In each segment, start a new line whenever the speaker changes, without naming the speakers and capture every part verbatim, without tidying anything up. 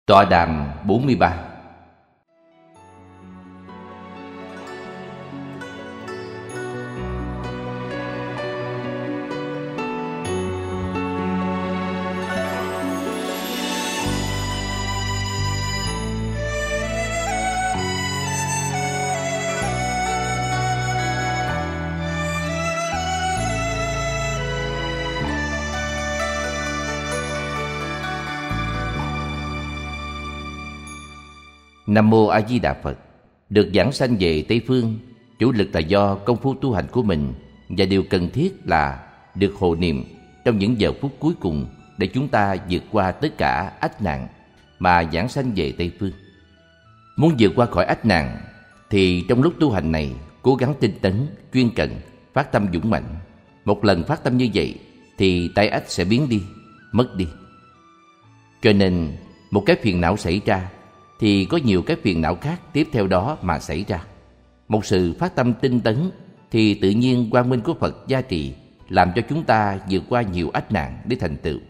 Tọa đàm bốn mươi ba. Nam Mô A Di Đà Phật. Được giảng sanh về Tây Phương, chủ lực là do công phu tu hành của mình, và điều cần thiết là được hộ niệm trong những giờ phút cuối cùng để chúng ta vượt qua tất cả ách nạn mà giảng sanh về Tây Phương. Muốn vượt qua khỏi ách nạn thì trong lúc tu hành này cố gắng tinh tấn, chuyên cần, phát tâm dũng mạnh. Một lần phát tâm như vậy thì tai ách sẽ biến đi, mất đi. Cho nên một cái phiền não xảy ra thì có nhiều cái phiền não khác tiếp theo đó mà xảy ra. Một sự phát tâm tinh tấn thì tự nhiên quang minh của Phật gia trì, làm cho chúng ta vượt qua nhiều ách nạn để thành tựu.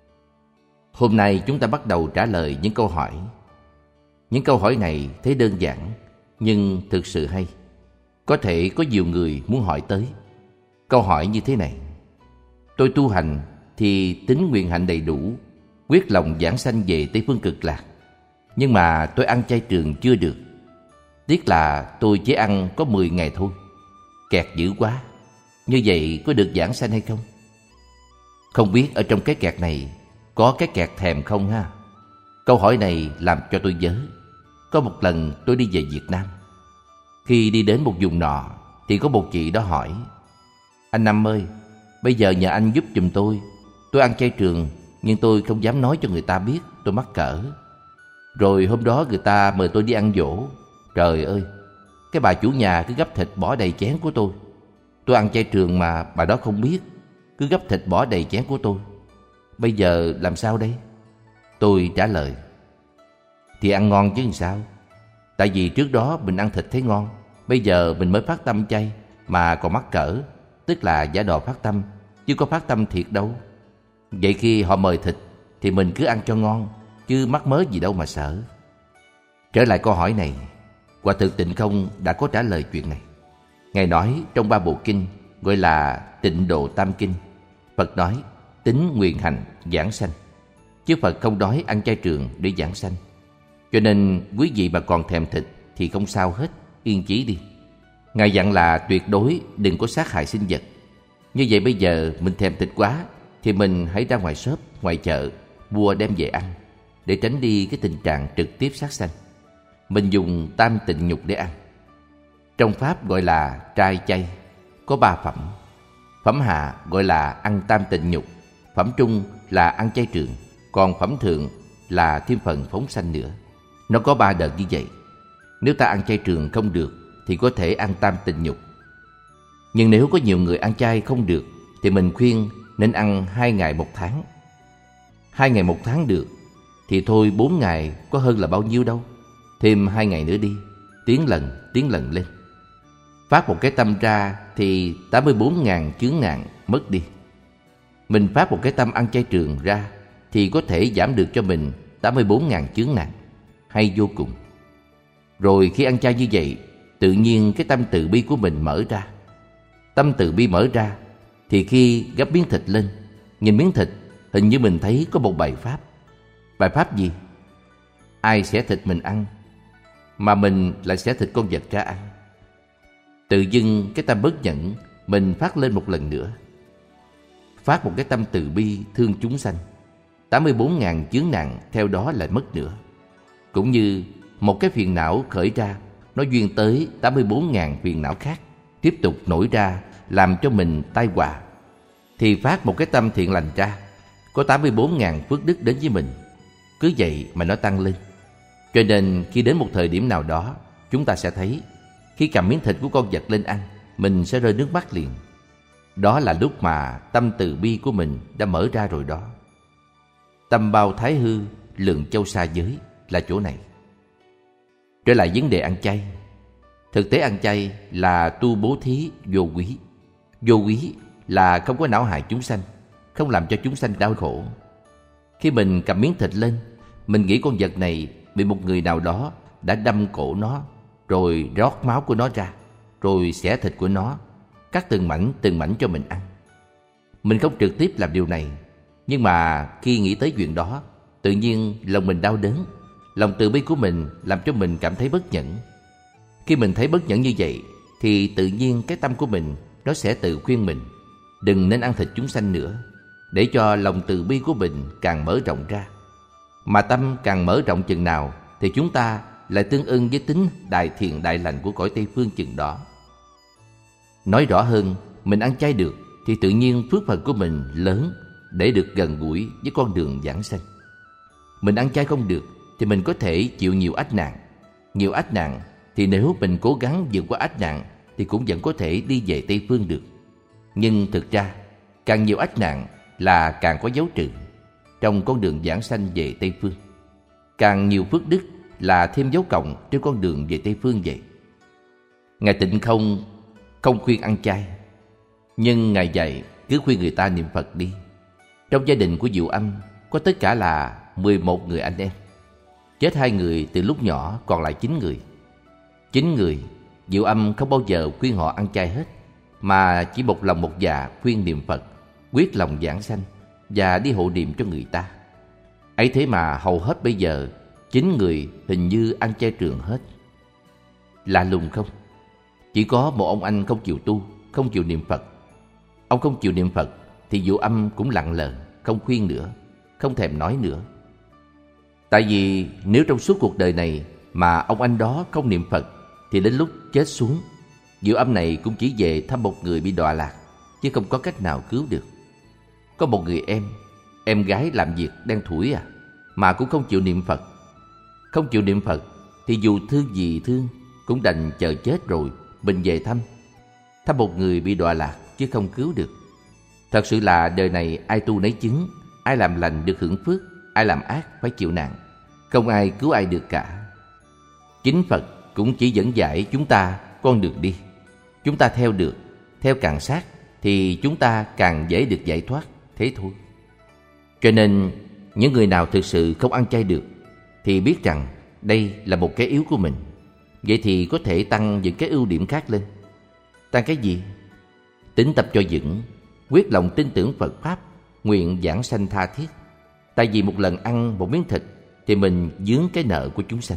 Hôm nay chúng ta bắt đầu trả lời những câu hỏi. Những câu hỏi này thấy đơn giản, nhưng thực sự hay. Có thể có nhiều người muốn hỏi tới. Câu hỏi như thế này: tôi tu hành thì tính nguyện hạnh đầy đủ, quyết lòng giảng sanh về Tây Phương Cực Lạc. Nhưng mà tôi ăn chay trường chưa được. Tiếc là tôi chỉ ăn có mười ngày thôi. Kẹt dữ quá. Như vậy có được giảng sanh hay không? Không biết ở trong cái kẹt này có cái kẹt thèm không ha? Câu hỏi này làm cho tôi nhớ. Có một lần tôi đi về Việt Nam. Khi đi đến một vùng nọ thì có một chị đó hỏi: anh Năm ơi, bây giờ nhờ anh giúp giùm tôi. Tôi ăn chay trường nhưng tôi không dám nói cho người ta biết, tôi mắc cỡ. Rồi hôm đó người ta mời tôi đi ăn giỗ. Trời ơi, cái bà chủ nhà cứ gắp thịt bỏ đầy chén của tôi. Tôi ăn chay trường mà bà đó không biết, cứ gắp thịt bỏ đầy chén của tôi. Bây giờ làm sao đây? Tôi trả lời: thì ăn ngon chứ làm sao. Tại vì trước đó mình ăn thịt thấy ngon, bây giờ mình mới phát tâm chay mà còn mắc cỡ, tức là giả đò phát tâm, chứ có phát tâm thiệt đâu. Vậy khi họ mời thịt thì mình cứ ăn cho ngon, chứ mắc mớ gì đâu mà sợ. Trở lại câu hỏi này, Hòa Thượng Tịnh Không đã có trả lời chuyện này. Ngài nói trong ba bộ kinh gọi là Tịnh Độ Tam Kinh, Phật nói tính nguyện hành giảng sanh, chứ Phật không nói ăn chay trường để giảng sanh. Cho nên quý vị mà còn thèm thịt thì không sao hết, yên chí đi. Ngài dặn là tuyệt đối đừng có sát hại sinh vật. Như vậy bây giờ mình thèm thịt quá thì mình hãy ra ngoài shop, ngoài chợ mua đem về ăn, để tránh đi cái tình trạng trực tiếp sát sanh. Mình dùng tam tịnh nhục để ăn. Trong Pháp gọi là trai chay, có ba phẩm. Phẩm hạ gọi là ăn tam tịnh nhục, phẩm trung là ăn chay trường, còn phẩm thượng là thêm phần phóng sanh nữa. Nó có ba đợt như vậy. Nếu ta ăn chay trường không được thì có thể ăn tam tịnh nhục. Nhưng nếu có nhiều người ăn chay không được thì mình khuyên nên ăn hai ngày một tháng. Hai ngày một tháng được thì thôi, bốn ngày có hơn là bao nhiêu đâu. Thêm hai ngày nữa đi, tiến lần, tiến lần lên. Phát một cái tâm ra thì tám mươi bốn ngàn chướng nạn mất đi. Mình phát một cái tâm ăn chay trường ra thì có thể giảm được cho mình tám mươi bốn ngàn chướng nạn. Hay vô cùng. Rồi khi ăn chay như vậy, tự nhiên cái tâm từ bi của mình mở ra. Tâm từ bi mở ra thì khi gắp miếng thịt lên, nhìn miếng thịt, hình như mình thấy có một bài pháp. Bài pháp gì? Ai xẻ thịt mình ăn, mà mình lại xẻ thịt con vật ra ăn. Tự dưng cái tâm bất nhẫn mình phát lên một lần nữa. Phát một cái tâm từ bi thương chúng sanh, tám mươi bốn ngàn chướng nạn theo đó lại mất nữa. Cũng như một cái phiền não khởi ra, nó duyên tới tám mươi bốn ngàn phiền não khác tiếp tục nổi ra làm cho mình tai họa. Thì phát một cái tâm thiện lành ra, có tám mươi bốn ngàn phước đức đến với mình. Cứ vậy mà nó tăng lên. Cho nên khi đến một thời điểm nào đó, chúng ta sẽ thấy khi cầm miếng thịt của con vật lên ăn, mình sẽ rơi nước mắt liền. Đó là lúc mà tâm từ bi của mình đã mở ra rồi đó. Tâm bao thái hư, lượng châu xa giới là chỗ này. Trở lại vấn đề ăn chay. Thực tế ăn chay là tu bố thí vô quý. Vô quý là không có não hại chúng sanh, không làm cho chúng sanh đau khổ. Khi mình cầm miếng thịt lên, mình nghĩ con vật này bị một người nào đó đã đâm cổ nó, rồi rót máu của nó ra, rồi xẻ thịt của nó, cắt từng mảnh từng mảnh cho mình ăn. Mình không trực tiếp làm điều này, nhưng mà khi nghĩ tới chuyện đó, tự nhiên lòng mình đau đớn. Lòng từ bi của mình làm cho mình cảm thấy bất nhẫn. Khi mình thấy bất nhẫn như vậy, thì tự nhiên cái tâm của mình nó sẽ tự khuyên mình đừng nên ăn thịt chúng sanh nữa, để cho lòng từ bi của mình càng mở rộng ra. Mà tâm càng mở rộng chừng nào thì chúng ta lại tương ưng với tính đại thiện đại lành của cõi Tây Phương chừng đó. Nói rõ hơn, mình ăn chay được thì tự nhiên phước phần của mình lớn để được gần gũi với con đường giảng sanh. Mình ăn chay không được thì mình có thể chịu nhiều ách nạn. Nhiều ách nạn thì nếu mình cố gắng vượt qua ách nạn thì cũng vẫn có thể đi về Tây Phương được. Nhưng thực ra, càng nhiều ách nạn là càng có dấu trừ trong con đường giảng sanh về Tây Phương. Càng nhiều phước đức là thêm dấu cộng trên con đường về Tây Phương vậy. Ngài Tịnh Không không khuyên ăn chay, nhưng Ngài dạy cứ khuyên người ta niệm Phật đi. Trong gia đình của Diệu Âm có tất cả là mười một người anh em. Chết hai người từ lúc nhỏ, còn lại chín người. Chín người, Diệu Âm không bao giờ khuyên họ ăn chay hết, mà chỉ một lòng một dạ khuyên niệm Phật, quyết lòng giảng sanh và đi hộ niệm cho người ta. Ấy thế mà hầu hết bây giờ chín người hình như ăn chay trường hết. Lạ lùng không? Chỉ có một ông anh không chịu tu, không chịu niệm Phật. Ông không chịu niệm Phật thì Diệu Âm cũng lặng lờ, không khuyên nữa, không thèm nói nữa. Tại vì nếu trong suốt cuộc đời này mà ông anh đó không niệm Phật thì đến lúc chết xuống, Diệu Âm này cũng chỉ về thăm một người bị đọa lạc, chứ không có cách nào cứu được. Có một người em, em gái làm việc đen thủi à, mà cũng không chịu niệm Phật. Không chịu niệm Phật thì dù thương gì thương cũng đành chờ chết rồi mình về thăm. Thăm một người bị đọa lạc chứ không cứu được. Thật sự là đời này ai tu nấy chứng, ai làm lành được hưởng phước, ai làm ác phải chịu nạn. Không ai cứu ai được cả. Chính Phật cũng chỉ dẫn dạy chúng ta con đường đi. Chúng ta theo được, theo càng sát thì chúng ta càng dễ được giải thoát, thế thôi. Cho nên những người nào thực sự không ăn chay được thì biết rằng đây là một cái yếu của mình. Vậy thì có thể tăng những cái ưu điểm khác lên. Tăng cái gì? Tính tập cho vững, quyết lòng tin tưởng Phật Pháp, nguyện giảng sanh tha thiết. Tại vì một lần ăn một miếng thịt thì mình vướng cái nợ của chúng sanh.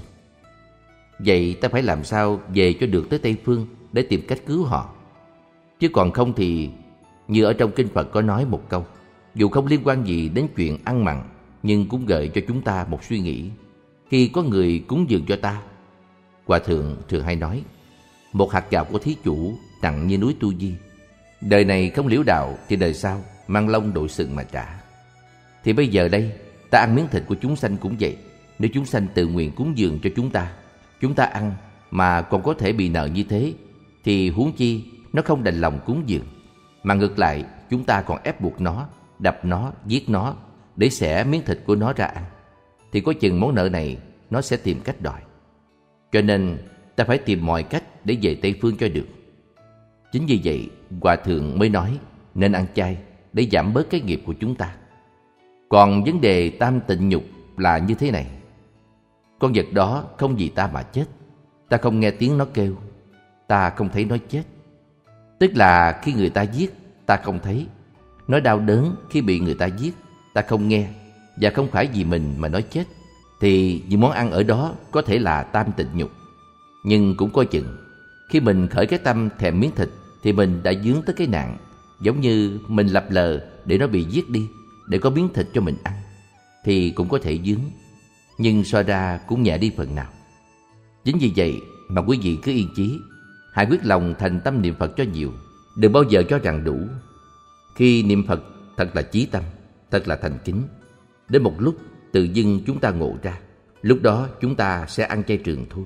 Vậy ta phải làm sao về cho được tới Tây Phương để tìm cách cứu họ. Chứ còn không thì như ở trong Kinh Phật có nói một câu, dù không liên quan gì đến chuyện ăn mặn, nhưng cũng gợi cho chúng ta một suy nghĩ. Khi có người cúng dường cho ta, Hòa Thượng thường hay nói, một hạt gạo của thí chủ nặng như núi Tu Di. Đời này không liễu đạo thì đời sau mang lông đội sừng mà trả. Thì bây giờ đây ta ăn miếng thịt của chúng sanh cũng vậy. Nếu chúng sanh tự nguyện cúng dường cho chúng ta, chúng ta ăn mà còn có thể bị nợ như thế, thì huống chi nó không đành lòng cúng dường, mà ngược lại chúng ta còn ép buộc nó, đập nó, giết nó để xẻ miếng thịt của nó ra ăn, thì có chừng món nợ này nó sẽ tìm cách đòi. Cho nên ta phải tìm mọi cách để về Tây Phương cho được. Chính vì vậy Hòa Thượng mới nói nên ăn chay để giảm bớt cái nghiệp của chúng ta. Còn vấn đề tam tịnh nhục là như thế này. Con vật đó không vì ta mà chết. Ta không nghe tiếng nó kêu, ta không thấy nó chết. Tức là khi người ta giết, ta không thấy. Nó đau đớn khi bị người ta giết, ta không nghe. Và không phải vì mình mà nó chết, thì những món ăn ở đó có thể là tam tịnh nhục. Nhưng cũng coi chừng, khi mình khởi cái tâm thèm miếng thịt thì mình đã vướng tới cái nạn. Giống như mình lập lờ để nó bị giết đi, để có miếng thịt cho mình ăn, thì cũng có thể vướng. Nhưng so ra cũng nhẹ đi phần nào. Chính vì vậy mà quý vị cứ yên chí, hãy quyết lòng thành tâm niệm Phật cho nhiều. Đừng bao giờ cho rằng đủ. Khi niệm Phật thật là chí tâm, thật là thành kính, đến một lúc tự dưng chúng ta ngộ ra, lúc đó chúng ta sẽ ăn chay trường thôi.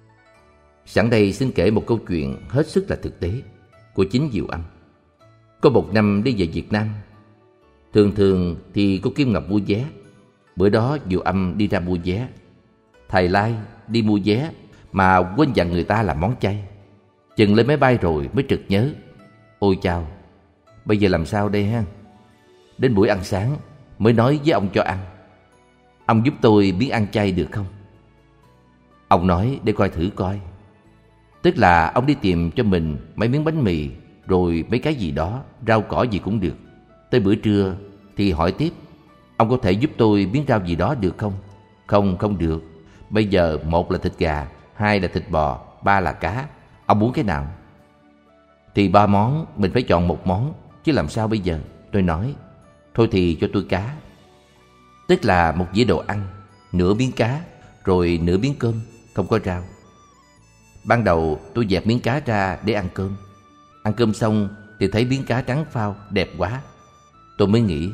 Sẵn đây xin kể một câu chuyện hết sức là thực tế của chính Diệu Âm. Có một năm đi về Việt Nam. Thường thường thì cô Kim Ngọc mua vé. Bữa đó Diệu Âm đi ra mua vé. Thầy Lai đi mua vé mà quên dặn người ta làm món chay. Chừng lên máy bay rồi mới trực nhớ, ôi chao, bây giờ làm sao đây ha? Đến buổi ăn sáng mới nói với ông cho ăn. Ông giúp tôi biết ăn chay được không? Ông nói để coi thử coi. Tức là ông đi tìm cho mình mấy miếng bánh mì, rồi mấy cái gì đó, rau cỏ gì cũng được. Tới bữa trưa thì hỏi tiếp, ông có thể giúp tôi miếng rau gì đó được không? Không, không được. Bây giờ một là thịt gà, hai là thịt bò, ba là cá. Ông muốn cái nào? Thì ba món, mình phải chọn một món, chứ làm sao bây giờ? Tôi nói, thôi thì cho tôi cá. Tức là một dĩa đồ ăn, nửa miếng cá, rồi nửa miếng cơm, không có rau. Ban đầu tôi dẹp miếng cá ra để ăn cơm. Ăn cơm xong thì thấy miếng cá trắng phao, đẹp quá. Tôi mới nghĩ,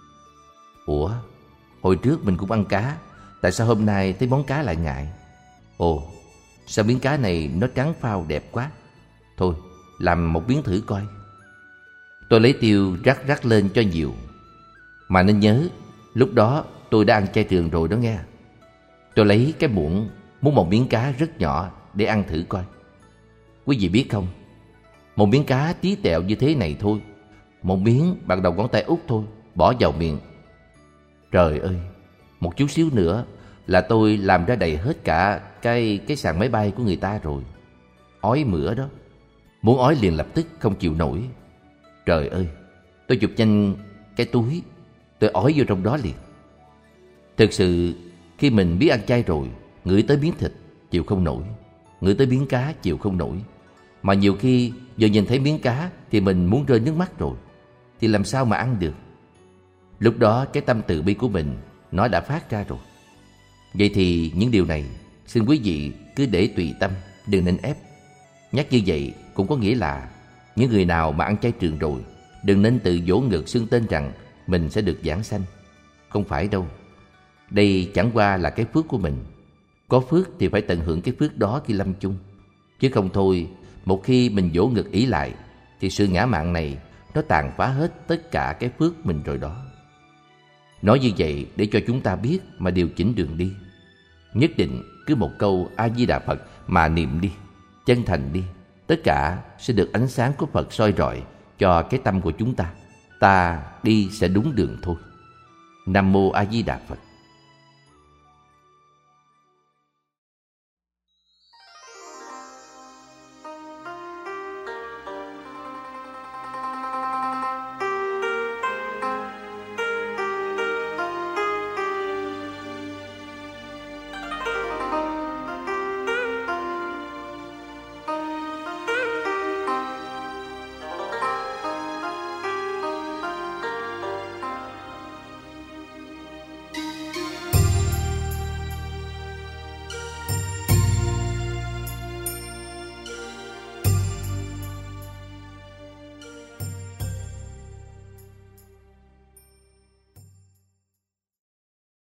ủa, hồi trước mình cũng ăn cá, tại sao hôm nay thấy món cá lại ngại? Ồ, sao miếng cá này nó trắng phao đẹp quá. Thôi, làm một miếng thử coi. Tôi lấy tiêu rắc rắc lên cho nhiều. Mà nên nhớ, lúc đó tôi đã ăn chay trường rồi đó nghe. Tôi lấy cái muỗng muốn một miếng cá rất nhỏ để ăn thử coi. Quý vị biết không, một miếng cá tí tẹo như thế này thôi, một miếng bằng đầu ngón tay út thôi, bỏ vào miệng. Trời ơi, một chút xíu nữa là tôi làm ra đầy hết cả cái cái sàn máy bay của người ta rồi. Ói mửa đó, muốn ói liền lập tức không chịu nổi. Trời ơi, tôi chụp nhanh cái túi, tôi ói vô trong đó liền. Thực sự khi mình biết ăn chay rồi, ngửi tới miếng thịt chịu không nổi, ngửi tới miếng cá chịu không nổi. Mà nhiều khi vừa nhìn thấy miếng cá thì mình muốn rơi nước mắt rồi, thì làm sao mà ăn được. Lúc đó cái tâm từ bi của mình nó đã phát ra rồi. Vậy thì những điều này xin quý vị cứ để tùy tâm, đừng nên ép. Nhắc như vậy cũng có nghĩa là những người nào mà ăn chay trường rồi đừng nên tự vỗ ngực xưng tên rằng mình sẽ được vãng sanh. Không phải đâu. Đây chẳng qua là cái phước của mình. Có phước thì phải tận hưởng cái phước đó khi lâm chung. Chứ không thôi, một khi mình vỗ ngực ỷ lại thì sự ngã mạn này nó tàn phá hết tất cả cái phước mình rồi đó. Nói như vậy để cho chúng ta biết mà điều chỉnh đường đi. Nhất định cứ một câu A Di Đà Phật mà niệm đi, chân thành đi. Tất cả sẽ được ánh sáng của Phật soi rọi cho cái tâm của chúng ta. Ta đi sẽ đúng đường thôi. Nam Mô A Di Đà Phật.